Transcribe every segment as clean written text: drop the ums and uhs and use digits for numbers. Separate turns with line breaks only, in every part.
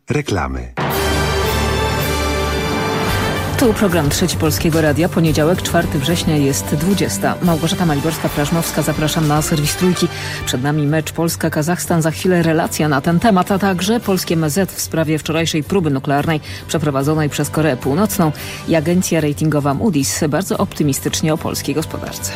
Reklamy.
Tu program Trzeci Polskiego Radia. Poniedziałek, 4 września jest 20. Małgorzata Maliborska-Prażmowska, zapraszam na serwis Trójki. Przed nami mecz Polska-Kazachstan, za chwilę relacja na ten temat, a także polskie MSZ w sprawie wczorajszej próby nuklearnej przeprowadzonej przez Koreę Północną i agencja ratingowa Moody's bardzo optymistycznie o polskiej gospodarce.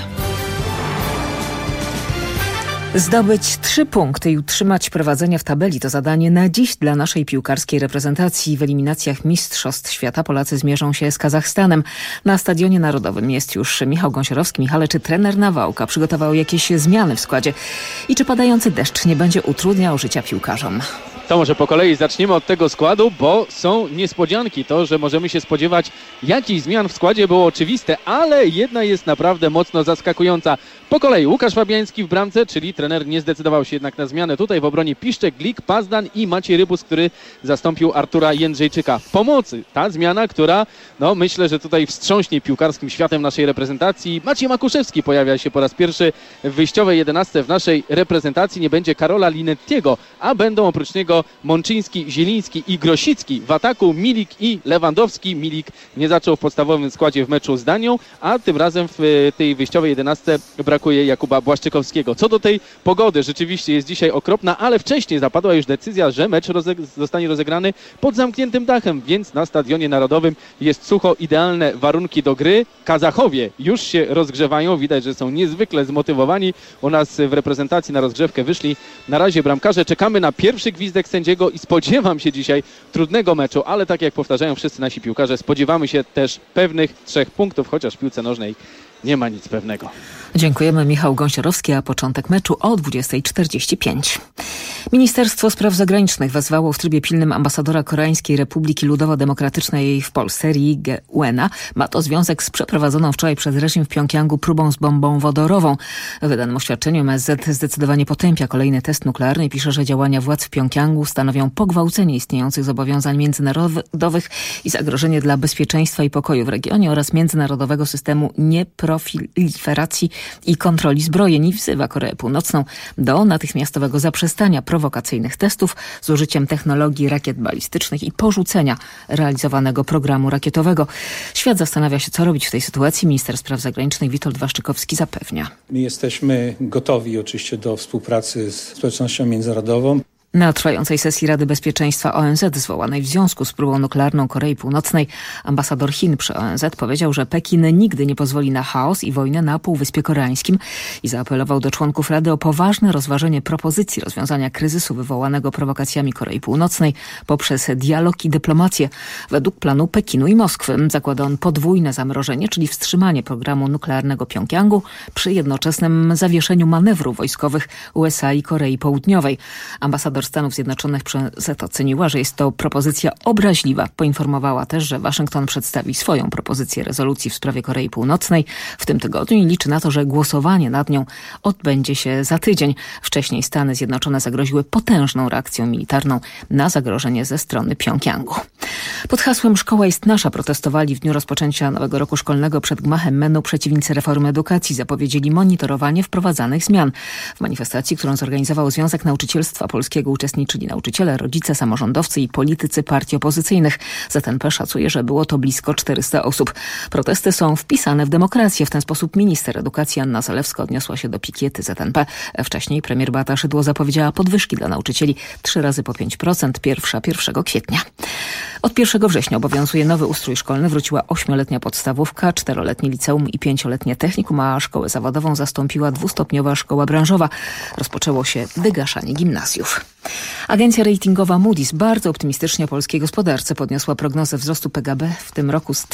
Zdobyć 3 punkty i utrzymać prowadzenie w tabeli to zadanie na dziś dla naszej piłkarskiej reprezentacji. W eliminacjach Mistrzostw Świata Polacy zmierzą się z Kazachstanem. Na Stadionie Narodowym jest już Michał Gąsiorowski. Michale, czy trener Nawałka przygotował jakieś zmiany w składzie? I czy padający deszcz nie będzie utrudniał życia piłkarzom?
To może po kolei zaczniemy od tego składu, bo są niespodzianki. To, że możemy się spodziewać jakichś zmian w składzie, było oczywiste, ale jedna jest naprawdę mocno zaskakująca. Po kolei Łukasz Fabiański w bramce, czyli trener nie zdecydował się jednak na zmianę. Tutaj w obronie Piszczek, Glik, Pazdan i Maciej Rybus, który zastąpił Artura Jędrzejczyka. W pomocy ta zmiana, która myślę, że tutaj wstrząśnie piłkarskim światem naszej reprezentacji. Maciej Makuszewski pojawia się po raz pierwszy w wyjściowej 11 w naszej reprezentacji. Nie będzie Karola Linettiego, a będą oprócz niego Mączyński, Zieliński i Grosicki. W ataku Milik i Lewandowski. Milik nie zaczął w podstawowym składzie w meczu z Danią, a tym razem w tej wyjściowej 11 brakuje Jakuba Błaszczykowskiego. Co do tej pogody, rzeczywiście jest dzisiaj okropna, ale wcześniej zapadła już decyzja, że mecz zostanie rozegrany pod zamkniętym dachem, więc na Stadionie Narodowym jest sucho, idealne warunki do gry. Kazachowie już się rozgrzewają, widać, że są niezwykle zmotywowani. U nas w reprezentacji na rozgrzewkę wyszli na razie bramkarze. Czekamy na pierwszy gwizdek sędziego i spodziewam się dzisiaj trudnego meczu, ale tak jak powtarzają wszyscy nasi piłkarze, spodziewamy się też pewnych 3 punktów, chociaż w piłce nożnej nie ma nic pewnego.
Dziękujemy. Michał Gąsiorowski, a początek meczu o 20:45. Ministerstwo Spraw Zagranicznych wezwało w trybie pilnym ambasadora Koreańskiej Republiki Ludowo-Demokratycznej w Polsce, Ri Ge-uena. Ma to związek z przeprowadzoną wczoraj przez reżim w Pjongjangu próbą z bombą wodorową. W wydanym oświadczeniu MSZ zdecydowanie potępia kolejny test nuklearny i pisze, że działania władz w Pjongjangu stanowią pogwałcenie istniejących zobowiązań międzynarodowych i zagrożenie dla bezpieczeństwa i pokoju w regionie oraz międzynarodowego systemu nieproliferacji i kontroli zbrojeń i wzywa Koreę Północną do natychmiastowego zaprzestania prowokacyjnych testów z użyciem technologii rakiet balistycznych i porzucenia realizowanego programu rakietowego. Świat zastanawia się, co robić w tej sytuacji. Minister Spraw Zagranicznych Witold Waszczykowski zapewnia.
My jesteśmy gotowi oczywiście do współpracy z społecznością międzynarodową.
Na trwającej sesji Rady Bezpieczeństwa ONZ zwołanej w związku z próbą nuklearną Korei Północnej ambasador Chin przy ONZ powiedział, że Pekin nigdy nie pozwoli na chaos i wojnę na Półwyspie Koreańskim i zaapelował do członków Rady o poważne rozważenie propozycji rozwiązania kryzysu wywołanego prowokacjami Korei Północnej poprzez dialog i dyplomację. Według planu Pekinu i Moskwy zakłada on podwójne zamrożenie, czyli wstrzymanie programu nuklearnego Pjongjangu przy jednoczesnym zawieszeniu manewrów wojskowych USA i Korei Południowej. Ambasador Stanów Zjednoczonych przez oceniła, że jest to propozycja obraźliwa. Poinformowała też, że Waszyngton przedstawi swoją propozycję rezolucji w sprawie Korei Północnej w tym tygodniu i liczy na to, że głosowanie nad nią odbędzie się za tydzień. Wcześniej Stany Zjednoczone zagroziły potężną reakcją militarną na zagrożenie ze strony Pjongjangu. Pod hasłem Szkoła jest nasza protestowali w dniu rozpoczęcia nowego roku szkolnego przed gmachem MEN-u przeciwnicy reformy edukacji. Zapowiedzieli monitorowanie wprowadzanych zmian. W manifestacji, którą zorganizował Związek Nauczycielstwa Polskiego, uczestniczyli nauczyciele, rodzice, samorządowcy i politycy partii opozycyjnych. ZNP szacuje, że było to blisko 400 osób. Protesty są wpisane w demokrację. W ten sposób minister edukacji Anna Zalewska odniosła się do pikiety ZNP. Wcześniej premier Beata Szydło zapowiedziała podwyżki dla nauczycieli 3 razy po 5%, pierwsza 1 kwietnia. Od 1 września obowiązuje nowy ustrój szkolny. Wróciła 8-letnia podstawówka, 4-letnie liceum i 5-letnie technikum, a szkołę zawodową zastąpiła 2-stopniowa szkoła branżowa. Rozpoczęło się wygaszanie gimnazjów. Agencja ratingowa Moody's bardzo optymistycznie o polskiej gospodarce podniosła prognozę wzrostu PKB w tym roku z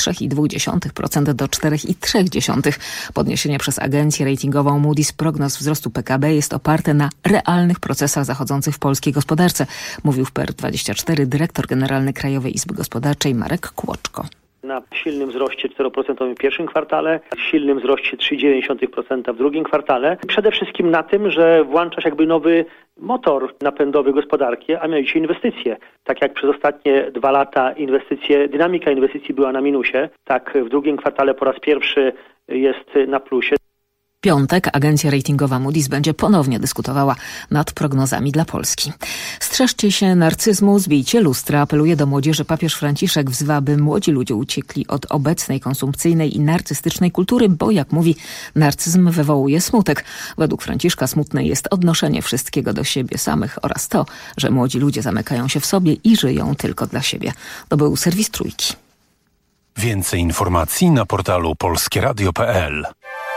3,2% do 4,3%. Podniesienie przez agencję ratingową Moody's prognoz wzrostu PKB jest oparte na realnych procesach zachodzących w polskiej gospodarce, mówił w PR24 dyrektor generalny Krajowej Izby Gospodarczej Marek Kłoczko.
Na silnym wzroście 4% w pierwszym kwartale, silnym wzroście 3,9% w drugim kwartale. Przede wszystkim na tym, że włącza się jakby nowy motor napędowy gospodarki, a mianowicie inwestycje. Tak jak przez ostatnie 2 lata dynamika inwestycji była na minusie, tak w drugim kwartale po raz pierwszy jest na plusie.
piątek agencja ratingowa Moody's będzie ponownie dyskutowała nad prognozami dla Polski. Strzeżcie się narcyzmu, zbijcie lustra, apeluje do młodzieży papież Franciszek, wzywa, by młodzi ludzie uciekli od obecnej konsumpcyjnej i narcystycznej kultury, bo jak mówi, narcyzm wywołuje smutek. Według Franciszka smutne jest odnoszenie wszystkiego do siebie samych oraz to, że młodzi ludzie zamykają się w sobie i żyją tylko dla siebie. To był serwis Trójki.
Więcej informacji na portalu polskieradio.pl.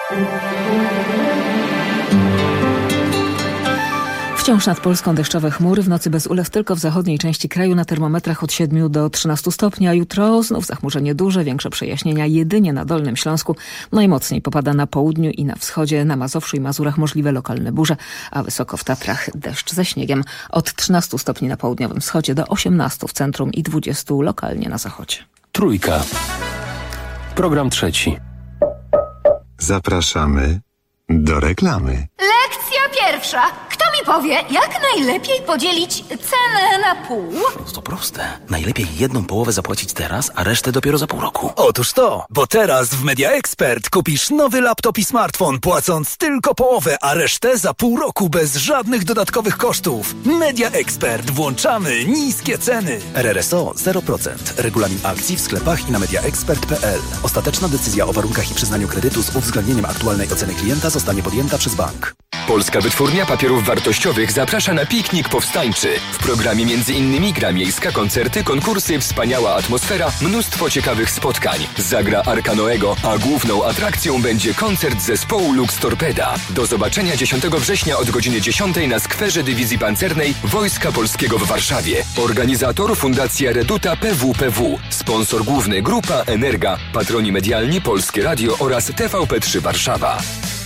Wciąż nad Polską deszczowe chmury, w nocy bez ulew tylko w zachodniej części kraju, na termometrach od 7 do 13 stopni, a jutro znów zachmurzenie duże, większe przejaśnienia jedynie na Dolnym Śląsku. Najmocniej popada na południu i na wschodzie, na Mazowszu i Mazurach możliwe lokalne burze, a wysoko w Tatrach deszcz ze śniegiem. Od 13 stopni na południowym wschodzie do 18 w centrum i 20 lokalnie na zachodzie.
Trójka. Program trzeci.
Zapraszamy do reklamy.
Lekcja pierwsza. Kto mi powie, jak najlepiej podzielić cenę na pół?
To proste. Najlepiej jedną połowę zapłacić teraz, a resztę dopiero za pół roku.
Otóż to, bo teraz w Media Expert kupisz nowy laptop i smartfon, płacąc tylko połowę, a resztę za pół roku bez żadnych dodatkowych kosztów. Media Expert. Włączamy niskie ceny.
RRSO 0%. Regulamin akcji w sklepach i na mediaexpert.pl. Ostateczna decyzja o warunkach i przyznaniu kredytu z uwzględnieniem aktualnej oceny klienta zostanie podjęta przez bank.
Polska Wytwórnia Papierów Wartościowych zaprasza na piknik powstańczy. W programie m.in. gra miejska, koncerty, konkursy, wspaniała atmosfera, mnóstwo ciekawych spotkań. Zagra Arka Noego, a główną atrakcją będzie koncert zespołu Lux Torpeda. Do zobaczenia 10 września od godziny 10 na skwerze Dywizji Pancernej Wojska Polskiego w Warszawie. Organizator Fundacja Reduta PWPW. Sponsor główny Grupa Energa. Patroni medialni Polskie Radio oraz TVP3 Warszawa.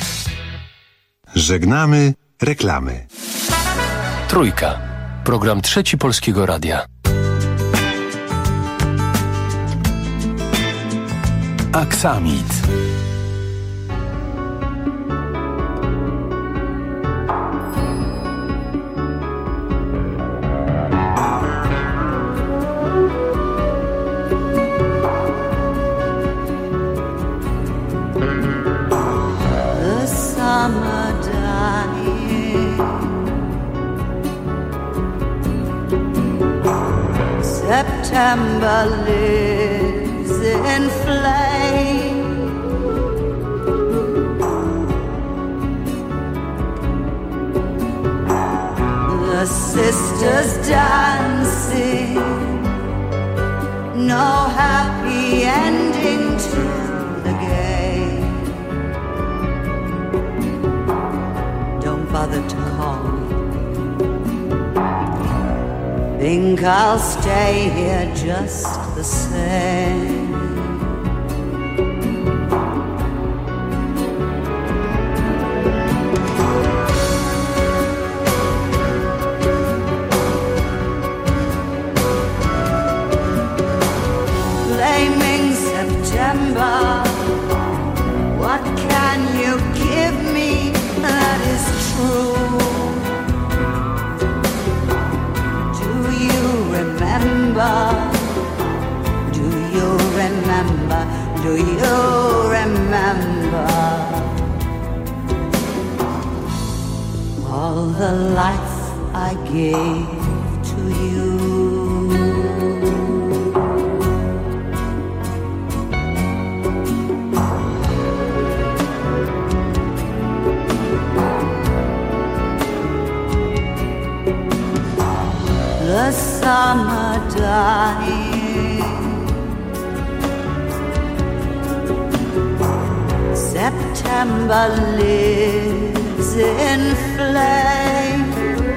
Żegnamy reklamy.
Trójka. Program trzeci Polskiego Radia. Aksamit.
September lives in flame. The sisters dancing, no happy ending to the game. Don't bother to call. Think I'll stay here just the same. Blaming September, what can you give me that is true? Do you remember, do you remember all the life I gave to you? The summer dying, September lives in flame.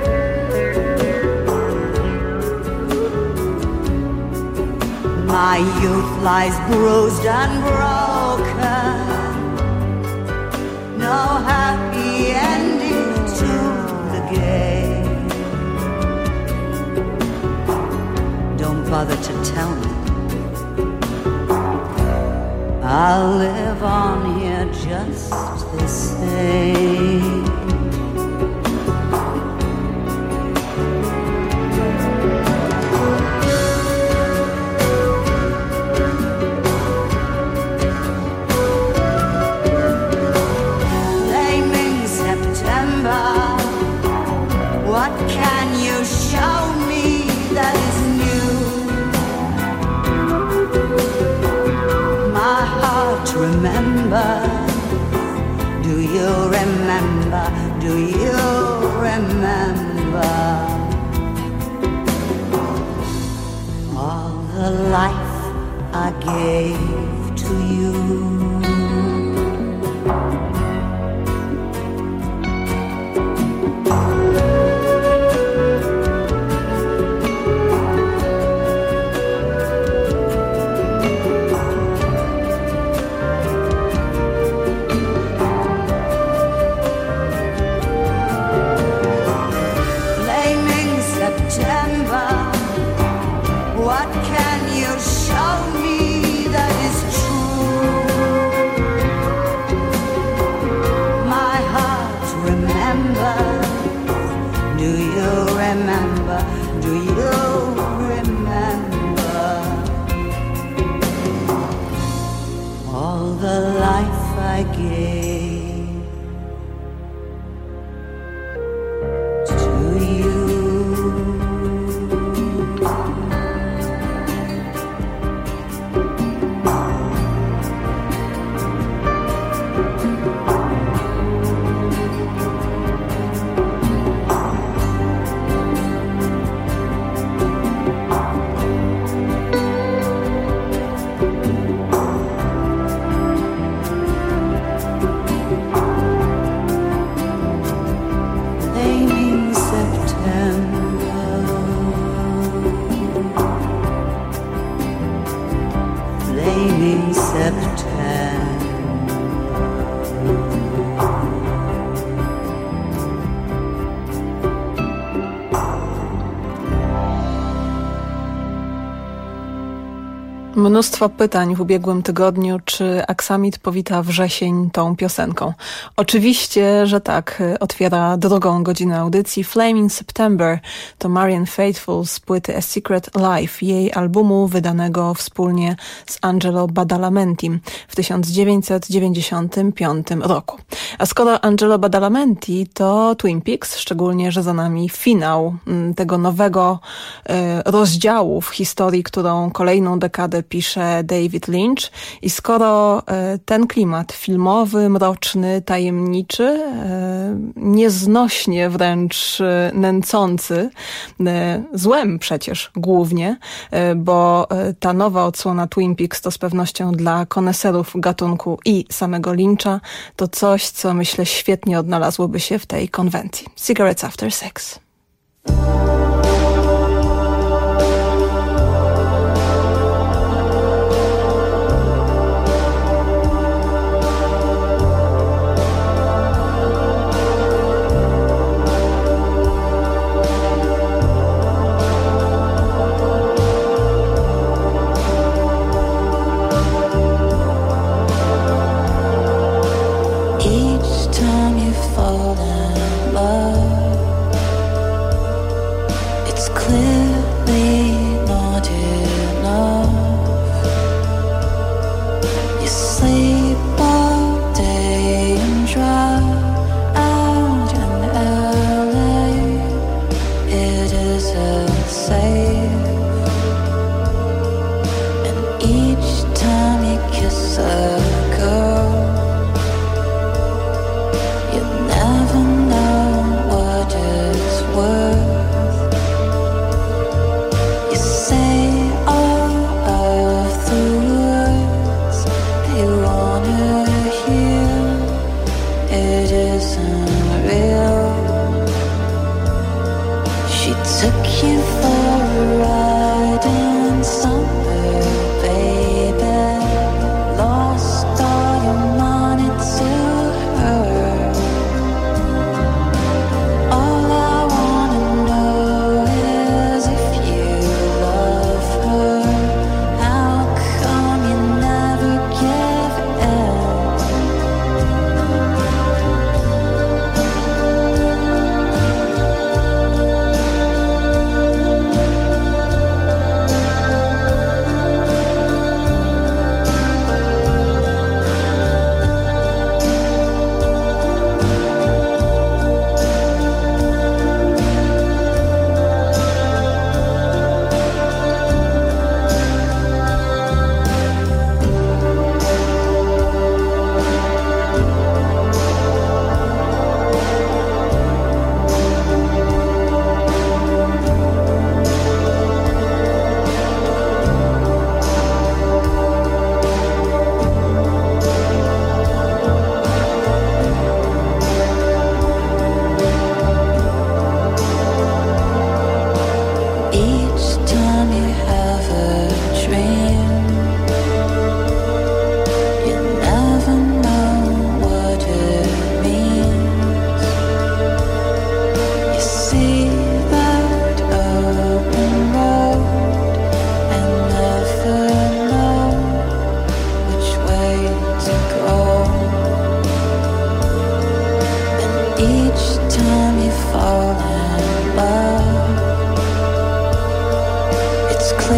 My youth lies bruised and broken, no happy ending to the game. Don't bother to tell me, I'll live on here just the same. remember? Do you remember? Do you remember? All the life I gave to you.
Mnóstwo pytań w ubiegłym tygodniu, czy Aksamit powita wrzesień tą piosenką. Oczywiście, że tak. Otwiera drugą godzinę audycji. Flaming September to Marianne Faithfull z płyty A Secret Life, jej albumu wydanego wspólnie z Angelo Badalamenti w 1995 roku. A skoro Angelo Badalamenti, to Twin Peaks, szczególnie, że za nami finał tego nowego rozdziału w historii, którą kolejną dekadę pisze David Lynch. I skoro ten klimat filmowy, mroczny, tajemniczy, nieznośnie wręcz nęcący, złem przecież głównie, bo ta nowa odsłona Twin Peaks to z pewnością dla koneserów gatunku i samego Lyncha to coś, co myślę świetnie odnalazłoby się w tej konwencji. Cigarettes After Sex.
Each time you fall in love,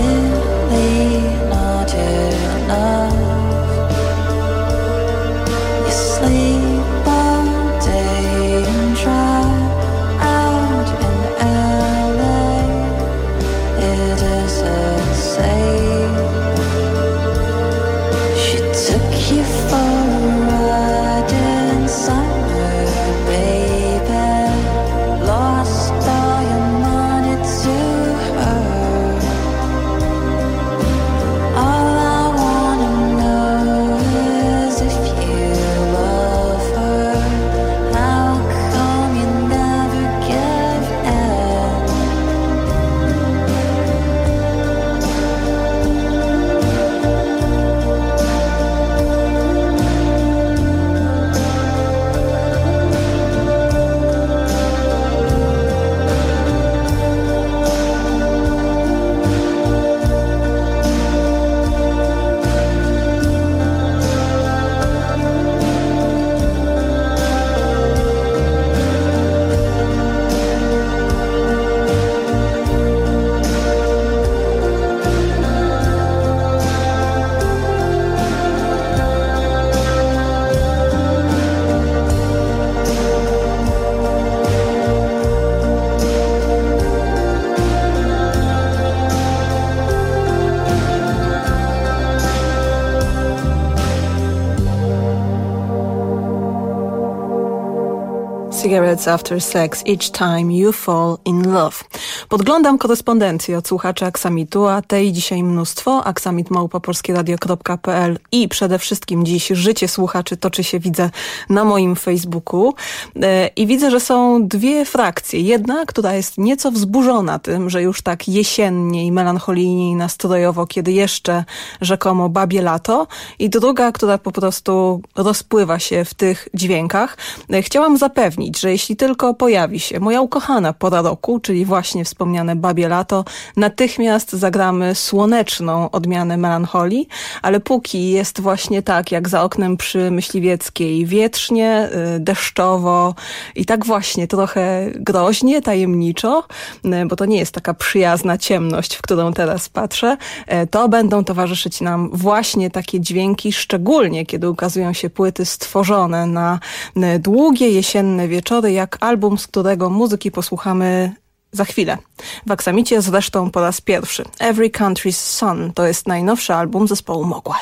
really not enough. You sleep all day and drive out in LA. It isn't safe. She took you for a ride in summer, baby. Lost all your money to her. All I wanna know is if you love her. How come you never give in? Cigarettes after sex, each time you fall in love. Podglądam korespondencję od słuchaczy Aksamitu, a tej dzisiaj mnóstwo. aksamitmałpa.polskieradio.pl i przede wszystkim dziś życie słuchaczy toczy się, widzę, na moim Facebooku. I widzę, że są dwie frakcje. Jedna, która jest nieco wzburzona tym, że już tak jesiennie i melancholijnie i nastrojowo, kiedy jeszcze rzekomo babie lato. I druga, która po prostu rozpływa się w tych dźwiękach. Chciałam zapewnić, że jeśli tylko pojawi się moja ukochana pora roku, czyli właśnie wspomniane babie lato, natychmiast zagramy słoneczną odmianę melancholii, ale póki jest właśnie tak, jak za oknem przy Myśliwieckiej, wietrznie, deszczowo i tak właśnie trochę groźnie, tajemniczo, bo to nie jest taka przyjazna ciemność, w którą teraz patrzę, to będą towarzyszyć nam właśnie takie dźwięki, szczególnie kiedy ukazują się płyty stworzone na długie jesienne wieczory, jak album, z którego muzyki posłuchamy za chwilę. W Aksamicie zresztą po raz pierwszy. Every Country's Son to jest najnowszy album zespołu Mogwai.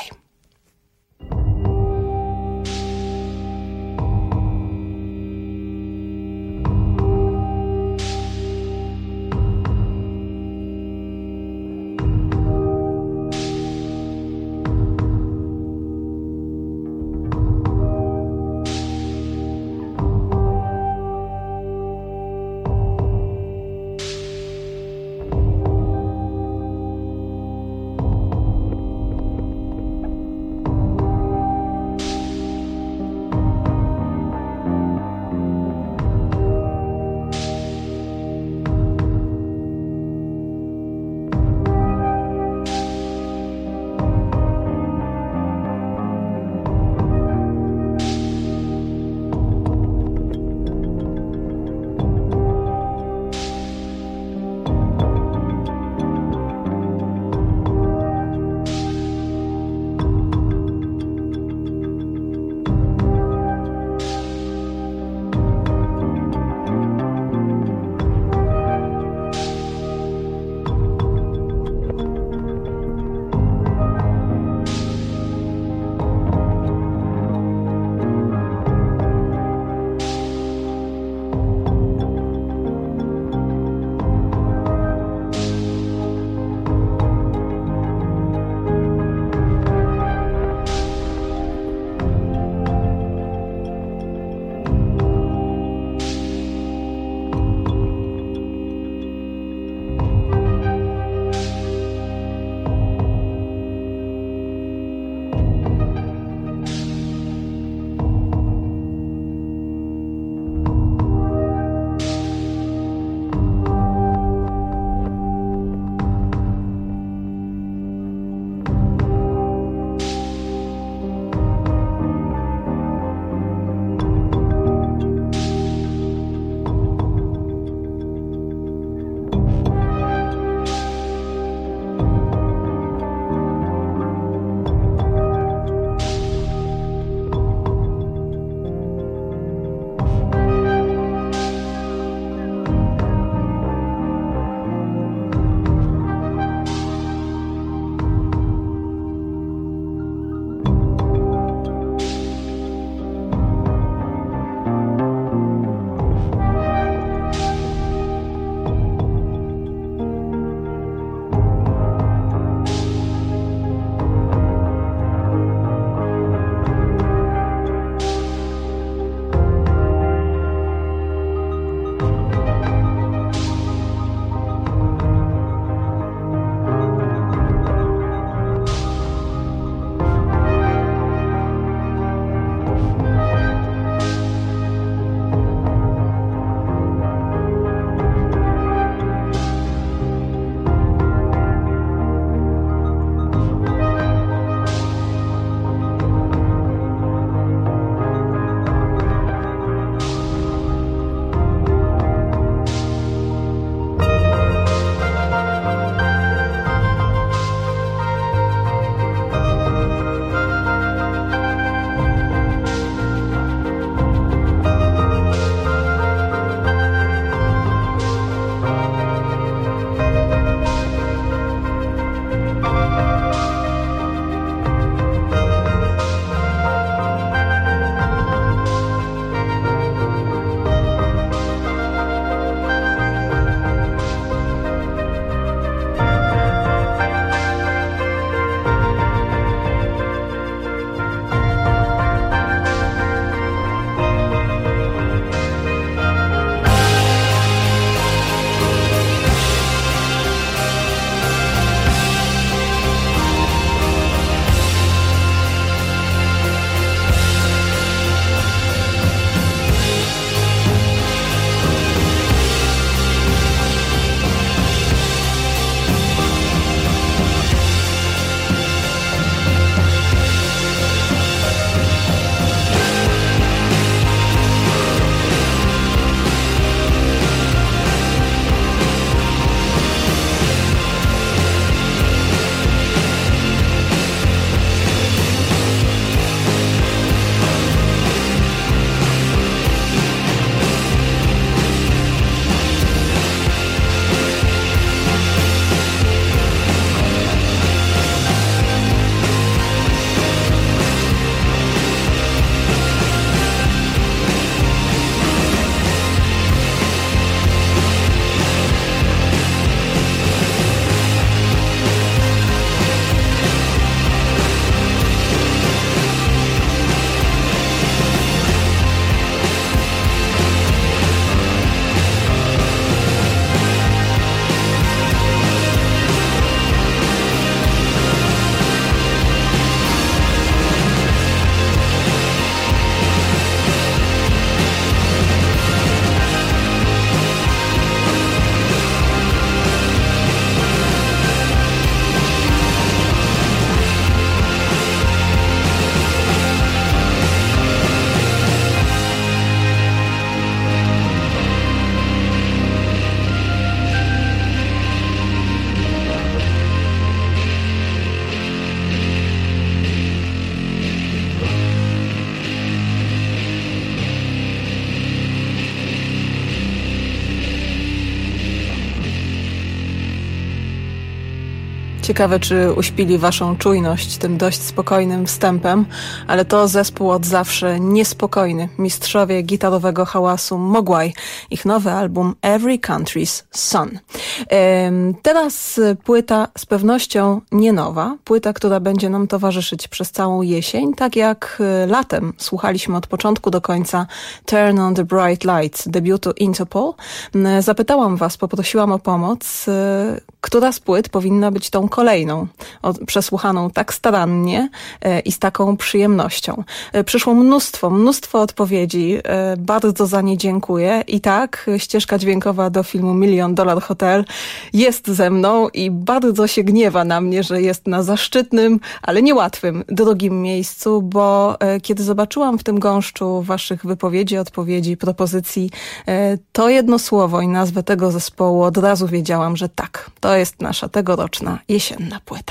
Ciekawe, czy uśpili waszą czujność tym dość spokojnym wstępem, ale to zespół od zawsze niespokojny. Mistrzowie gitarowego hałasu Mogwai. Ich nowy album Every Country's Son. Teraz płyta z pewnością nie nowa. Płyta, która będzie nam towarzyszyć przez całą jesień. Tak jak latem słuchaliśmy od początku do końca Turn on the Bright Lights debiutu Interpol. Zapytałam was, poprosiłam o pomoc, która z płyt powinna być tą kolejną, przesłuchaną tak starannie i z taką przyjemnością. Przyszło mnóstwo odpowiedzi. Bardzo za nie dziękuję. I tak, ścieżka dźwiękowa do filmu $1 Million Hotel jest ze mną i bardzo się gniewa na mnie, że jest na zaszczytnym, ale niełatwym drugim miejscu, bo kiedy zobaczyłam w tym gąszczu waszych wypowiedzi, odpowiedzi, propozycji, to jedno słowo i nazwę tego zespołu, od razu wiedziałam, że tak, to jest nasza tegoroczna jesienna płyta.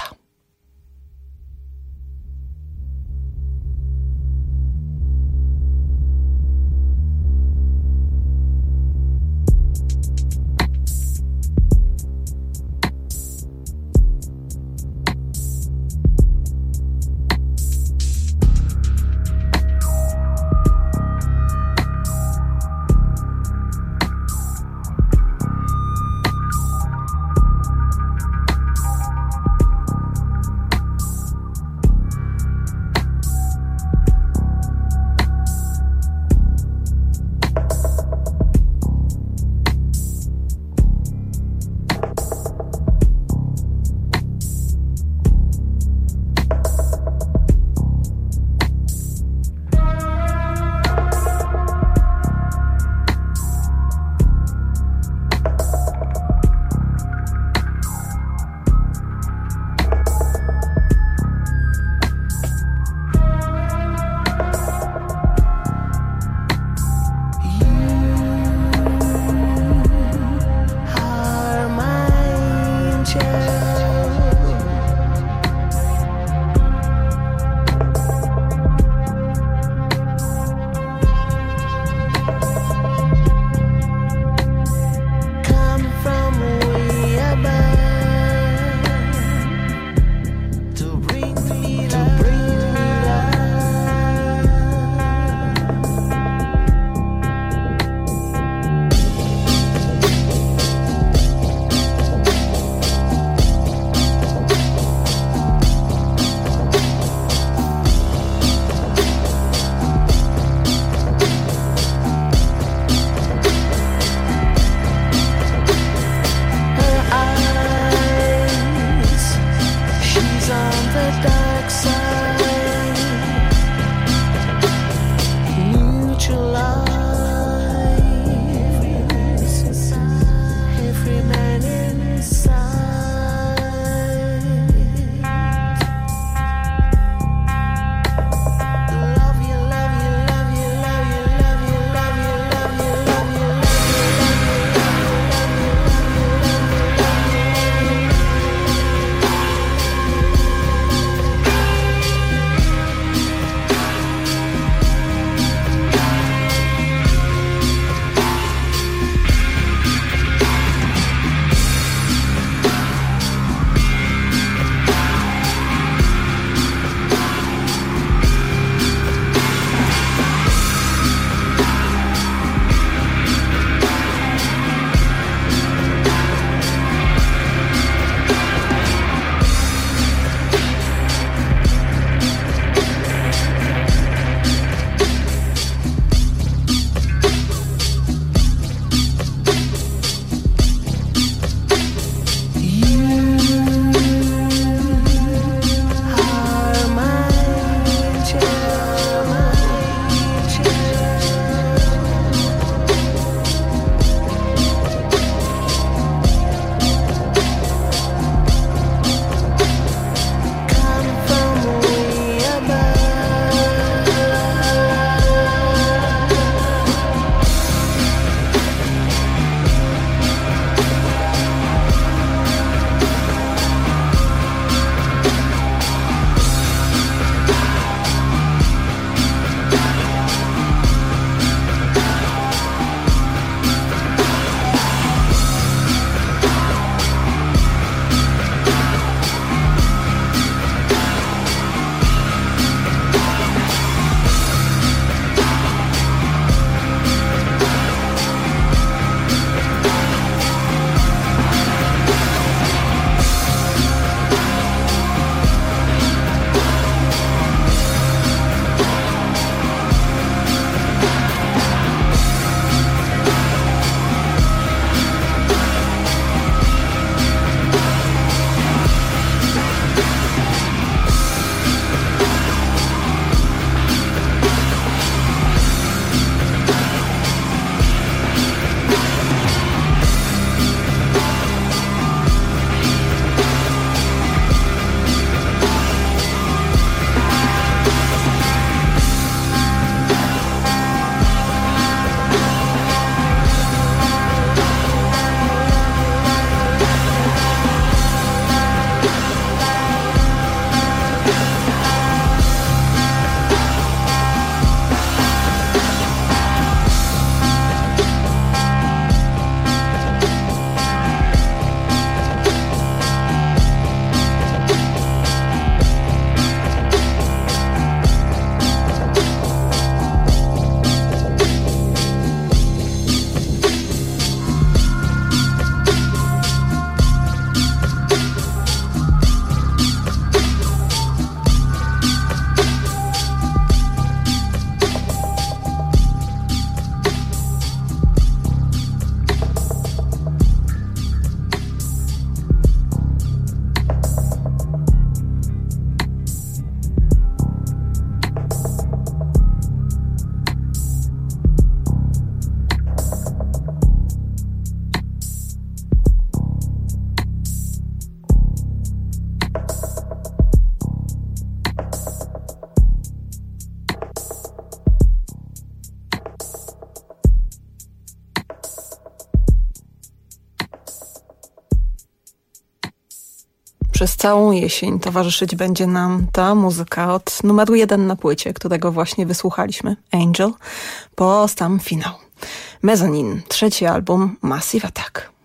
Przez całą jesień towarzyszyć będzie nam ta muzyka od numeru 1 na płycie, którego właśnie wysłuchaliśmy, Angel, po sam finał. Mezzanine, trzeci album Massive Attack.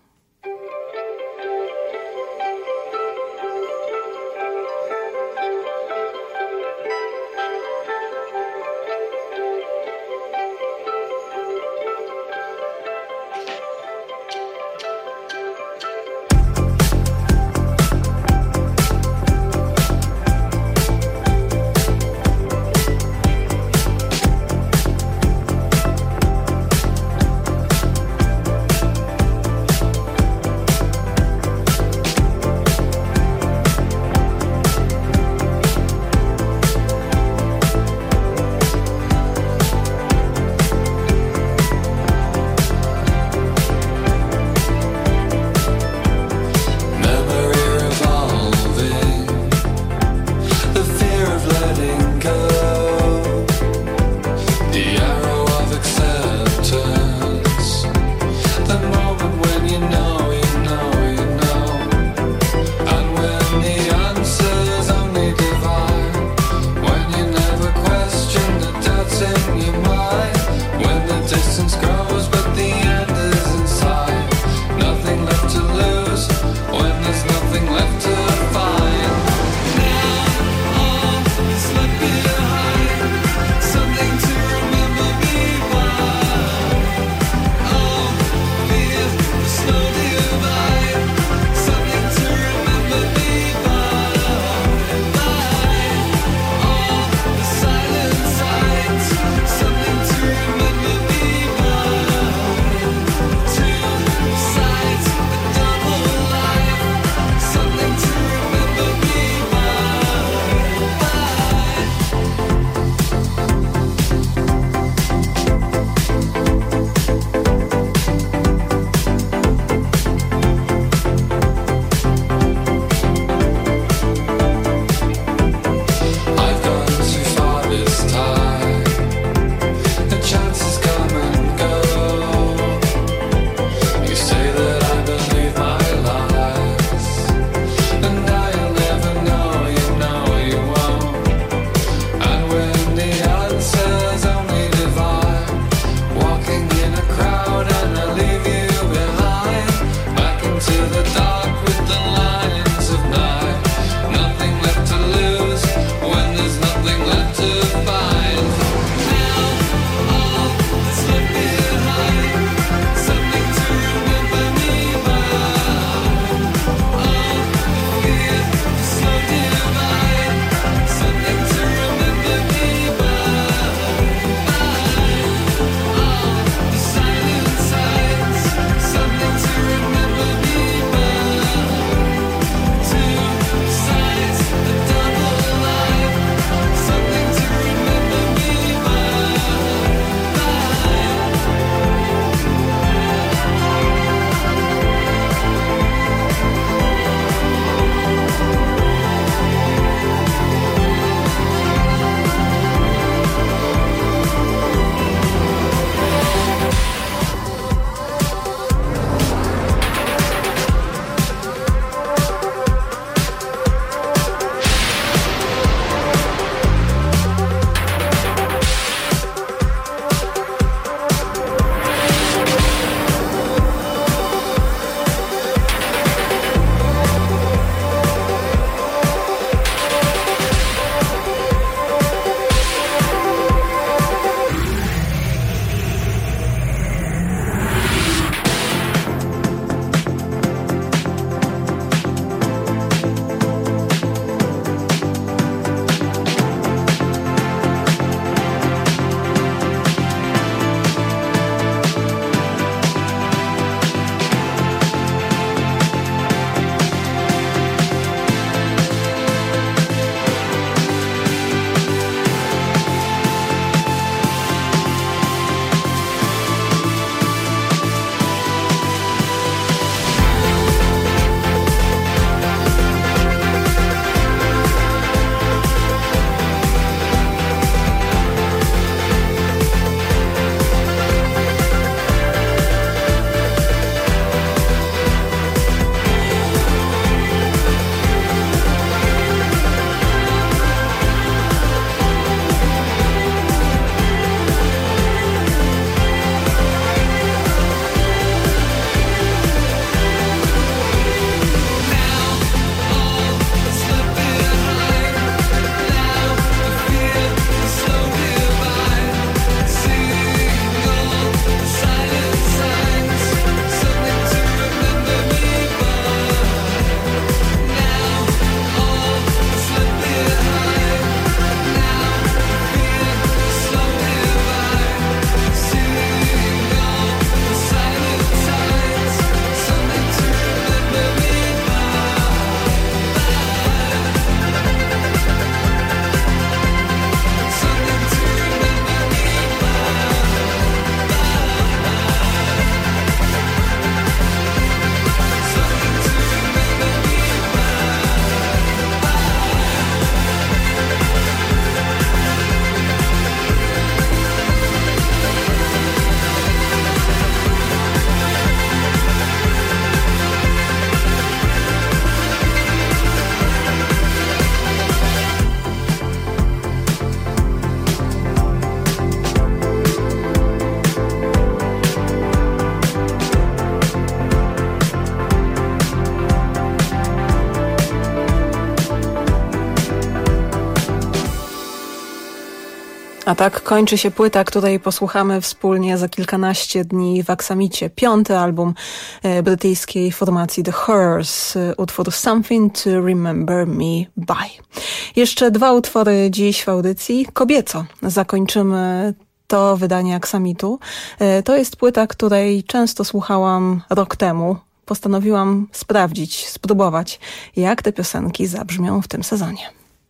A tak kończy się płyta, której posłuchamy wspólnie za kilkanaście dni w Aksamicie. 5. album brytyjskiej formacji The Horrors, utwór Something to Remember Me By. Jeszcze 2 utwory dziś w audycji. Kobieco zakończymy to wydanie Aksamitu. To jest płyta, której często słuchałam rok temu. Postanowiłam spróbować, jak te piosenki zabrzmią w tym sezonie.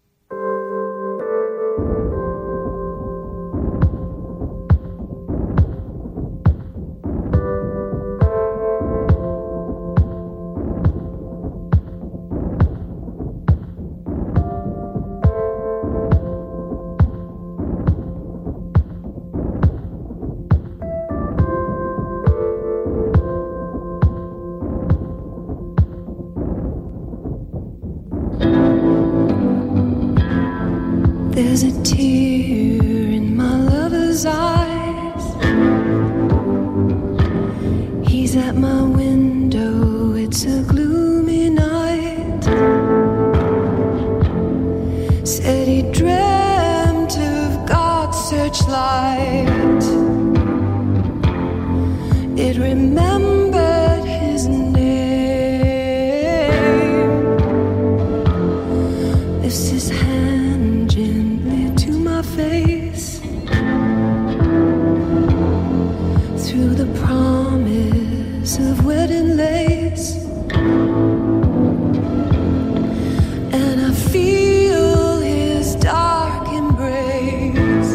There's a tear in my lover's eyes. He's at my window, it's a gloomy night. Said he dreamt of God's searchlight. It remembered his name. Lifts his hand gently to my face. Through the promise of wedding lace. And I feel his dark embrace.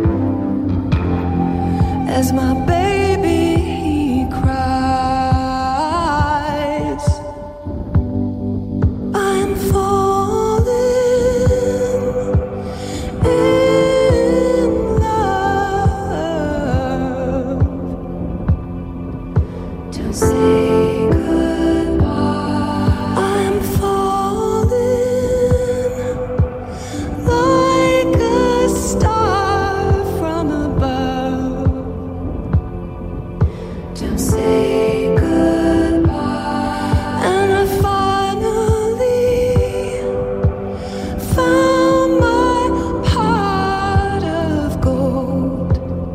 As my baby he cries. I'm falling in love. Don't say goodbye. I'm falling like a star from above. Don't say goodbye. And I finally found my heart of gold.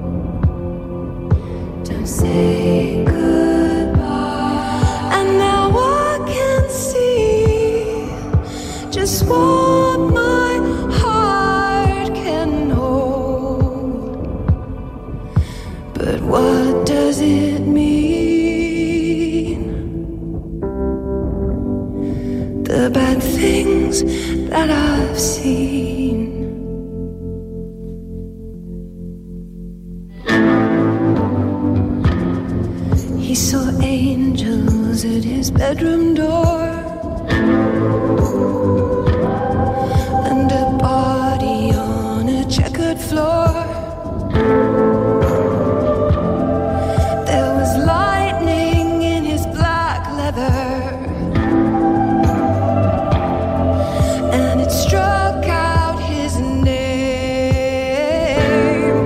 Don't say goodbye. And now I can see just what my heart can hold. But what does it mean? The bad things that I've seen. He saw angels at his bedroom door. And a body on a checkered floor. There was lightning in his black leather. And it struck out his name.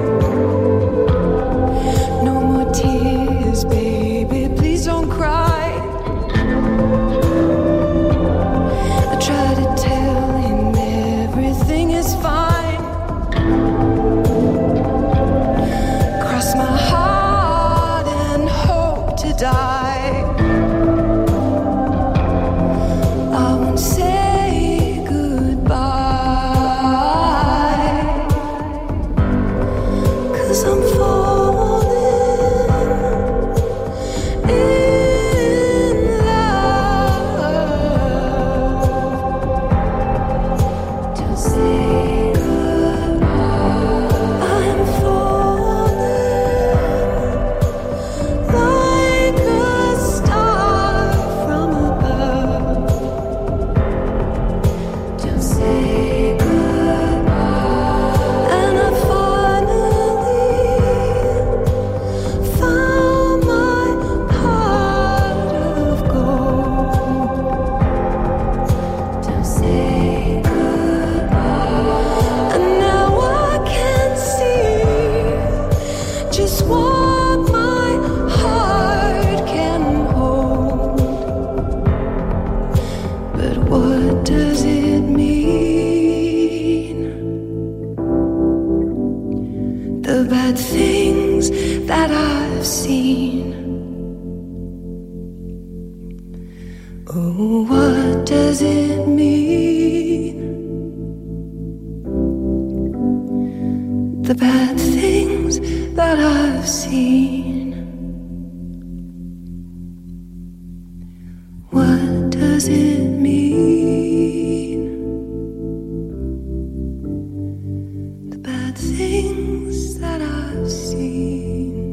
No more tears, baby, please don't cry. that I've seen. Oh, what does it mean? The bad things that I've seen. What does it mean? The bad things that I've seen.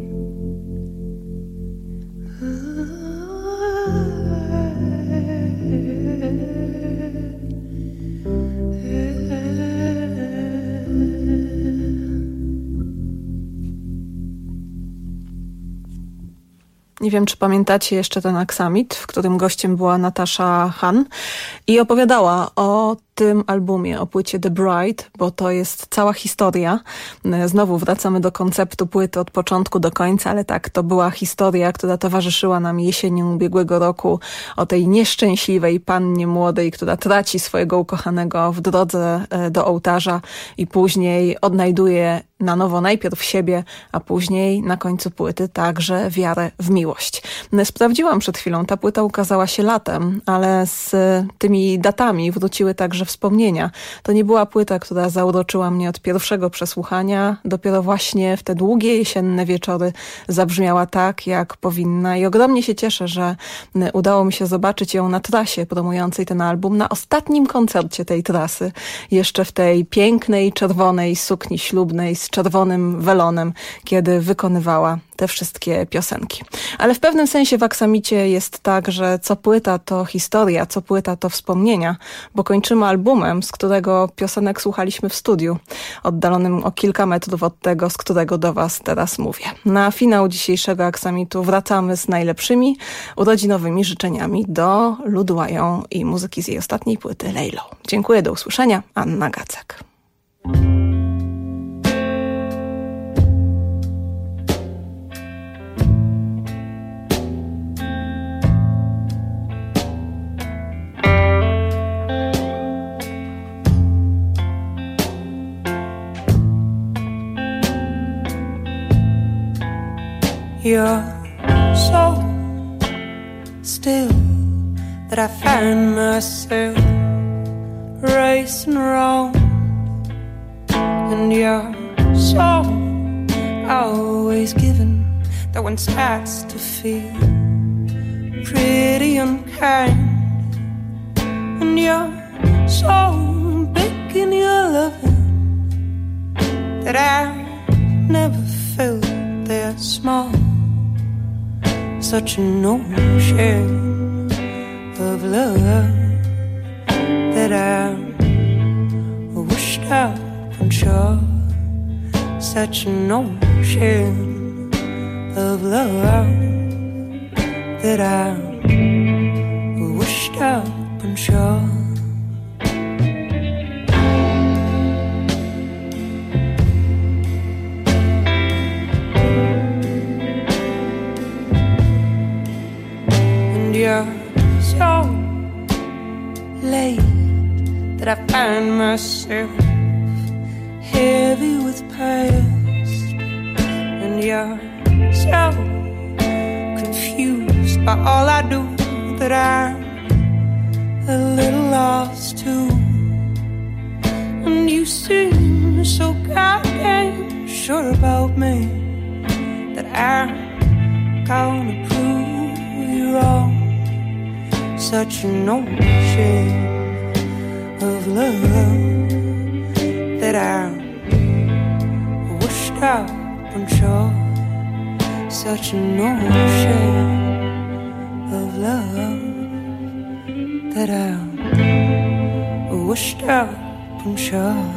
Nie wiem, czy pamiętacie jeszcze ten Aksamit, w którym gościem była Natasha Hahn i opowiadała o tym albumie, o płycie The Bride, bo to jest cała historia. Znowu wracamy do konceptu płyty od początku do końca, ale tak, to była historia, która towarzyszyła nam jesienią ubiegłego roku, o tej nieszczęśliwej pannie młodej, która traci swojego ukochanego w drodze do ołtarza i później odnajduje na nowo najpierw siebie, a później na końcu płyty także wiarę w miłość. Sprawdziłam przed chwilą, ta płyta ukazała się latem, ale z tymi datami wróciły także wspomnienia. To nie była płyta, która zauroczyła mnie od pierwszego przesłuchania, dopiero właśnie w te długie jesienne wieczory zabrzmiała tak, jak powinna i ogromnie się cieszę, że udało mi się zobaczyć ją na trasie promującej ten album, na ostatnim koncercie tej trasy, jeszcze w tej pięknej, czerwonej sukni ślubnej z czerwonym welonem, kiedy wykonywała te wszystkie piosenki. Ale w pewnym sensie w Aksamicie jest tak, że co płyta to historia, co płyta to wspomnienia, bo kończymy albumem, z którego piosenek słuchaliśmy w studiu, oddalonym o kilka metrów od tego, z którego do Was teraz mówię. Na finał dzisiejszego Aksamitu wracamy z najlepszymi urodzinowymi życzeniami do Ludłają i muzyki z jej ostatniej płyty Lejlo. Dziękuję, do usłyszenia. Anna Gacek.
You're so still that I find myself racing round, and you're so always giving that one starts to feel pretty unkind, and you're so big in your loving that I've never felt that small. Such an ocean of love that I wished up on shore. Such an ocean of love that I wished up on shore. You're so late that I find myself heavy with past, and you're so confused by all I do that I'm a little lost too. And you seem so goddamn sure about me that I'm gonna prove you wrong. Such an ocean of love that I wished up on shore. Such an ocean of love that I wished up on shore.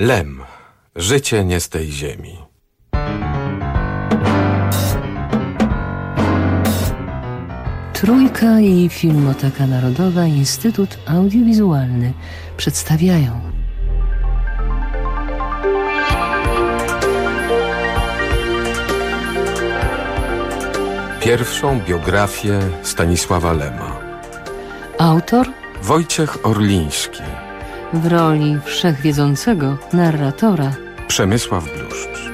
Lem. Życie nie z tej ziemi.
Trójka i Filmoteka Narodowa, Instytut Audiowizualny przedstawiają
Pierwszą biografię Stanisława Lema.
Autor
Wojciech Orliński.
W roli wszechwiedzącego narratora
Przemysław Bluszcz.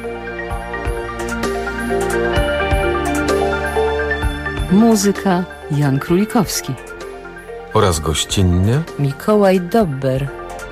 Muzyka Jan Królikowski.
Oraz gościnnie
Mikołaj Dobber.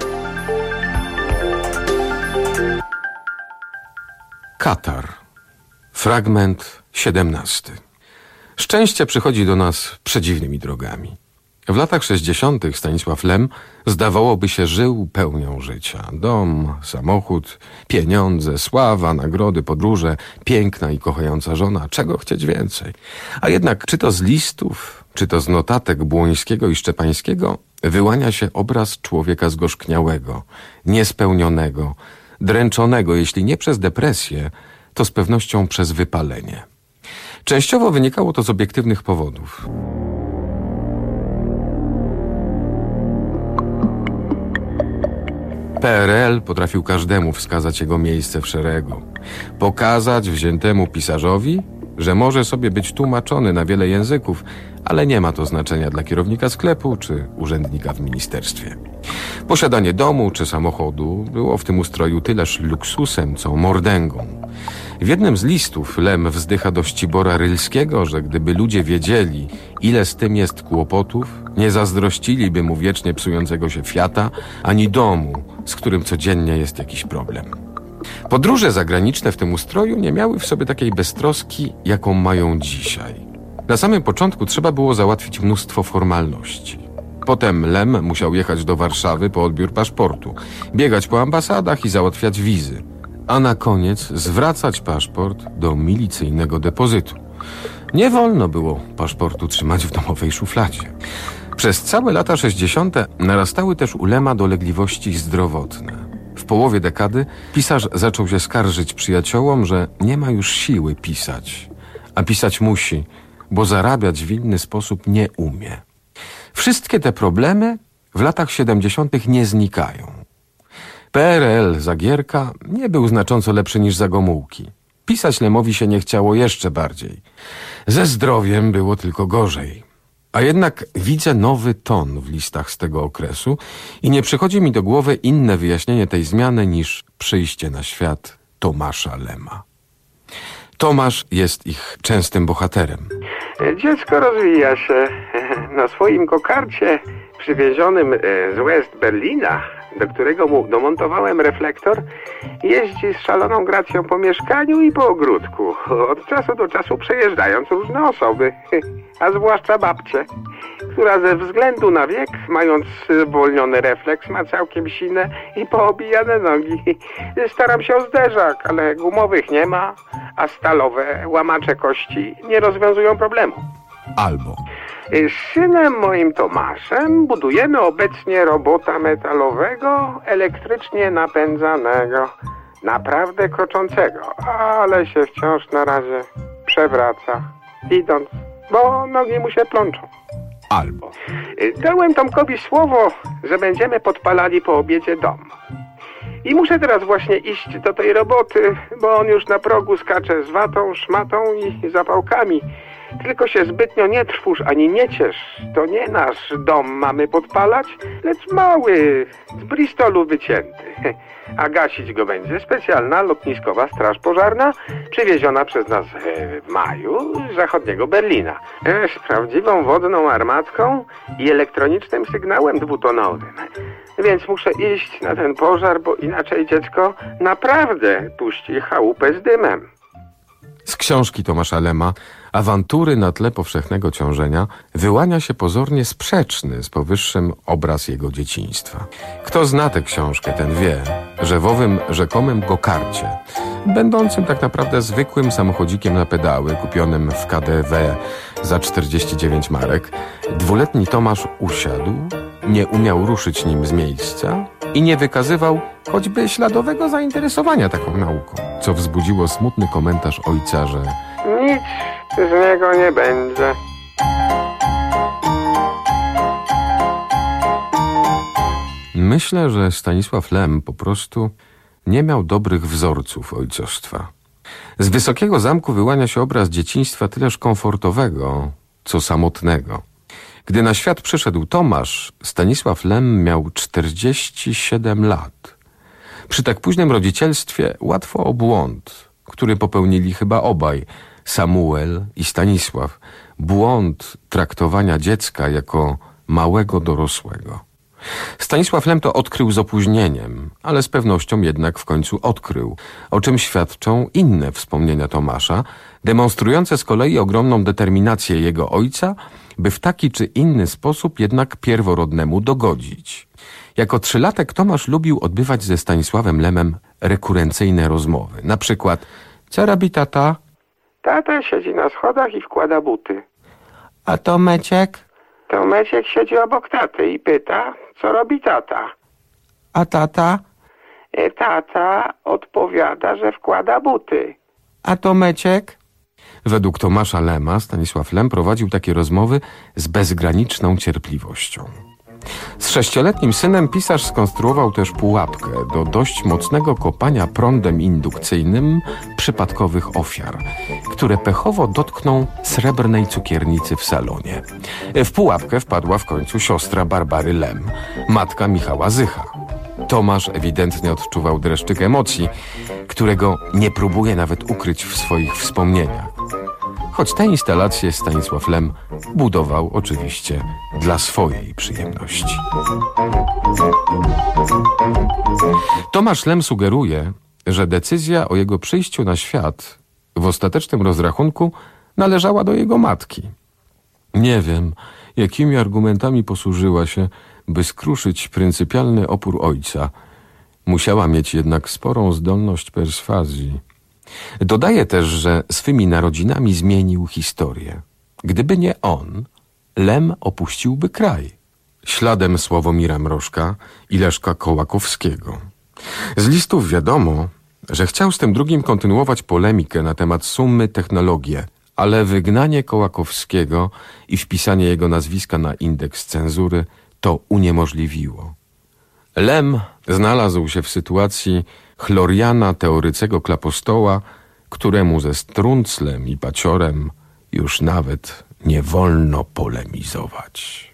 Katar. Fragment 17. Szczęście przychodzi do nas przedziwnymi drogami. W latach 60. Stanisław Lem, zdawałoby się, żył pełnią życia. Dom, samochód, pieniądze, sława, nagrody, podróże, piękna i kochająca żona. Czego chcieć więcej? A jednak czy to z listów, czy to z notatek Błońskiego i Szczepańskiego wyłania się obraz człowieka zgorzkniałego, niespełnionego, dręczonego, jeśli nie przez depresję, to z pewnością przez wypalenie. Częściowo wynikało to z obiektywnych powodów. PRL potrafił każdemu wskazać jego miejsce w szeregu. Pokazać wziętemu pisarzowi, że może sobie być tłumaczony na wiele języków, ale nie ma to znaczenia dla kierownika sklepu czy urzędnika w ministerstwie. Posiadanie domu czy samochodu było w tym ustroju tyleż luksusem, co mordęgą. W jednym z listów Lem wzdycha do Ścibora Rylskiego, że gdyby ludzie wiedzieli, ile z tym jest kłopotów, nie zazdrościliby mu wiecznie psującego się Fiata, ani domu, z którym codziennie jest jakiś problem. Podróże zagraniczne w tym ustroju nie miały w sobie takiej beztroski, jaką mają dzisiaj. Na samym początku trzeba było załatwić mnóstwo formalności. Potem Lem musiał jechać do Warszawy po odbiór paszportu, biegać po ambasadach i załatwiać wizy, a na koniec zwracać paszport do milicyjnego depozytu. Nie wolno było paszportu trzymać w domowej szufladzie. Przez całe lata 60. narastały też u Lema dolegliwości zdrowotne. W połowie dekady pisarz zaczął się skarżyć przyjaciołom, że nie ma już siły pisać, a pisać musi, bo zarabiać w inny sposób nie umie. Wszystkie te problemy w latach 70. nie znikają. PRL za Gierka nie był znacząco lepszy niż za Gomułki. Pisać Lemowi się nie chciało jeszcze bardziej. Ze zdrowiem było tylko gorzej. A jednak widzę nowy ton w listach z tego okresu i nie przychodzi mi do głowy inne wyjaśnienie tej zmiany niż przyjście na świat Tomasza Lema. Tomasz jest ich częstym bohaterem.
Dziecko rozwija się. Na swoim gokarcie przywiezionym z West Berlina, do którego mu domontowałem reflektor, jeździ z szaloną gracją po mieszkaniu i po ogródku, od czasu do czasu przejeżdżając różne osoby, a zwłaszcza babcię, która ze względu na wiek, mając zwolniony refleks, ma całkiem sine i poobijane nogi. Staram się o zderzak, ale gumowych nie ma, a stalowe łamacze kości nie rozwiązują problemu.
Albo
z synem moim Tomaszem budujemy obecnie robota metalowego, elektrycznie napędzanego, naprawdę kroczącego, ale się wciąż na razie przewraca, idąc, bo nogi mu się plączą.
Albo
dałem Tomkowi słowo, że będziemy podpalali po obiedzie dom. I muszę teraz właśnie iść do tej roboty, bo on już na progu skacze z watą, szmatą i zapałkami. Tylko się zbytnio nie trwóż ani nie ciesz. To nie nasz dom mamy podpalać, lecz mały, z Bristolu wycięty. A gasić go będzie specjalna lotniskowa straż pożarna, przywieziona przez nas w maju z zachodniego Berlina. Z prawdziwą wodną armatką i elektronicznym sygnałem dwutonowym. Więc muszę iść na ten pożar, bo inaczej dziecko naprawdę puści chałupę z dymem.
z książki Tomasza Lema Awantury na tle powszechnego ciążenia wyłania się pozornie sprzeczny z powyższym obraz jego dzieciństwa. Kto zna tę książkę, ten wie, że w owym rzekomym gokarcie, będącym tak naprawdę zwykłym samochodzikiem na pedały, kupionym w KDW za 49 marek, dwuletni Tomasz usiadł nie umiał ruszyć nim z miejsca i nie wykazywał choćby śladowego zainteresowania taką nauką, co wzbudziło smutny komentarz ojca, że
nic z niego nie będzie.
Myślę, że Stanisław Lem po prostu nie miał dobrych wzorców ojcostwa. Z wysokiego zamku wyłania się obraz dzieciństwa tyleż komfortowego, co samotnego. Gdy na świat przyszedł Tomasz, Stanisław Lem miał 47 lat. Przy tak późnym rodzicielstwie łatwo o błąd, który popełnili chyba obaj, Samuel i Stanisław. Błąd traktowania dziecka jako małego dorosłego. Stanisław Lem to odkrył z opóźnieniem, ale z pewnością jednak w końcu odkrył, o czym świadczą inne wspomnienia Tomasza, demonstrujące z kolei ogromną determinację jego ojca, by w taki czy inny sposób jednak pierworodnemu dogodzić. Jako 3-latek Tomasz lubił odbywać ze Stanisławem Lemem rekurencyjne rozmowy. Na przykład: co robi tata?
Tata siedzi na schodach i wkłada buty.
A Tomeczek?
Tomeczek siedzi obok taty i pyta, co robi tata.
A tata?
Tata odpowiada, że wkłada buty.
A Tomeczek? Według Tomasza Lema Stanisław Lem prowadził takie rozmowy z bezgraniczną cierpliwością. Z 6-letnim synem pisarz skonstruował też pułapkę do dość mocnego kopania prądem indukcyjnym przypadkowych ofiar, które pechowo dotkną srebrnej cukiernicy w salonie. W pułapkę wpadła w końcu siostra Barbary Lem, matka Michała Zycha. Tomasz ewidentnie odczuwał dreszczyk emocji, którego nie próbuje nawet ukryć w swoich wspomnieniach. Choć te instalacje Stanisław Lem budował oczywiście dla swojej przyjemności. Tomasz Lem sugeruje, że decyzja o jego przyjściu na świat w ostatecznym rozrachunku należała do jego matki. Nie wiem, jakimi argumentami posłużyła się, by skruszyć pryncypialny opór ojca. Musiała mieć jednak sporą zdolność perswazji. Dodaje też, że swymi narodzinami zmienił historię. Gdyby nie on, Lem opuściłby kraj. Śladem Sławomira Mrożka i Leszka Kołakowskiego. Z listów wiadomo, że chciał z tym drugim kontynuować polemikę na temat summy technologie, ale wygnanie Kołakowskiego i wpisanie jego nazwiska na indeks cenzury to uniemożliwiło. Lem znalazł się w sytuacji Chloriana Teorycego Klapostoła, któremu ze Strunclem i Paciorem już nawet nie wolno polemizować.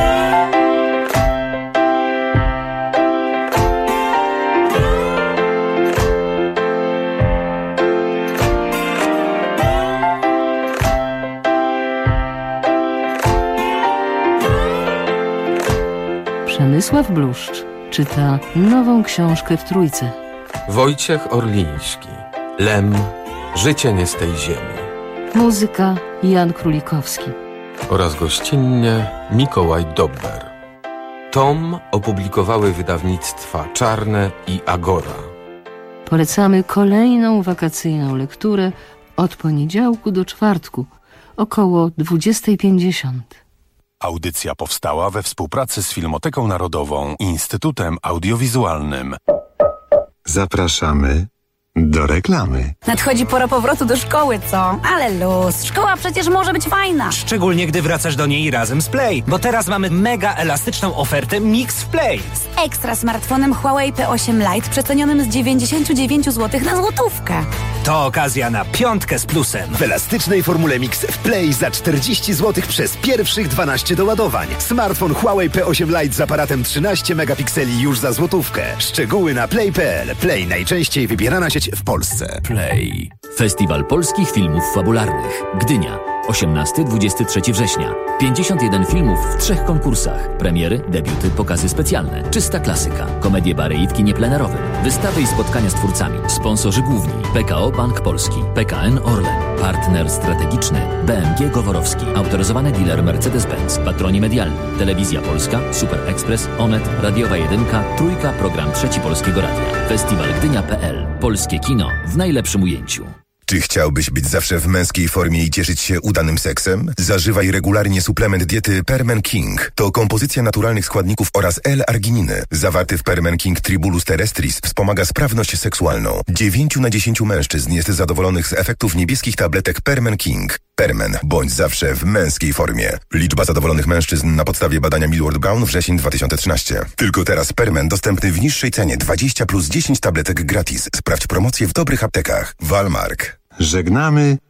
Przemysław Bluszcz czyta nową książkę w Trójce.
Wojciech Orliński. Lem. Życie nie z tej ziemi.
Muzyka Jan Królikowski.
Oraz gościnnie Mikołaj Dobber. Tom opublikowały wydawnictwa Czarne i Agora.
Polecamy kolejną wakacyjną lekturę od poniedziałku do czwartku, około 20:50.
Audycja powstała we współpracy z Filmoteką Narodową i Instytutem Audiowizualnym.
Zapraszamy do reklamy.
Nadchodzi pora powrotu do szkoły, co? Ale luz, szkoła przecież może być fajna.
Szczególnie gdy wracasz do niej razem z Play, bo teraz mamy mega elastyczną ofertę Mix w Play.
Z ekstra smartfonem Huawei P8 Lite przecenionym z 99 zł na złotówkę.
To okazja na 5 z plusem.
W elastycznej formule Mix w Play za 40 zł przez pierwszych 12 doładowań. Smartfon Huawei P8 Lite z aparatem 13 megapikseli już za złotówkę. Szczegóły na play.pl. Play, najczęściej wybierana sieć w Polsce.
Play. Festiwal Polskich Filmów Fabularnych. Gdynia. 18-23 września. 51 filmów w 3 konkursach. Premiery, debiuty, pokazy specjalne. Czysta klasyka. Komedie bary i w kinie plenerowym. Wystawy i spotkania z twórcami. Sponsorzy główni. PKO Bank Polski. PKN Orlen. Partner strategiczny. BMG Goworowski. Autoryzowany dealer Mercedes-Benz. Patroni medialni. Telewizja Polska. Super Express. Onet. Radiowa 1. Trójka. Program 3 Polskiego Radia. Festiwal Gdynia.pl. Polskie kino w najlepszym ujęciu.
Czy chciałbyś być zawsze w męskiej formie i cieszyć się udanym seksem? Zażywaj regularnie suplement diety Permen King. To kompozycja naturalnych składników oraz L-argininy. Zawarty w Permen King Tribulus terrestris wspomaga sprawność seksualną. 9 na 10 mężczyzn jest zadowolonych z efektów niebieskich tabletek Permen King. Permen. Bądź zawsze w męskiej formie. Liczba zadowolonych mężczyzn na podstawie badania Millward Brown wrzesień 2013. Tylko teraz Permen dostępny w niższej cenie 20 plus 10 tabletek gratis. Sprawdź promocję w dobrych aptekach. Walmark.
Żegnamy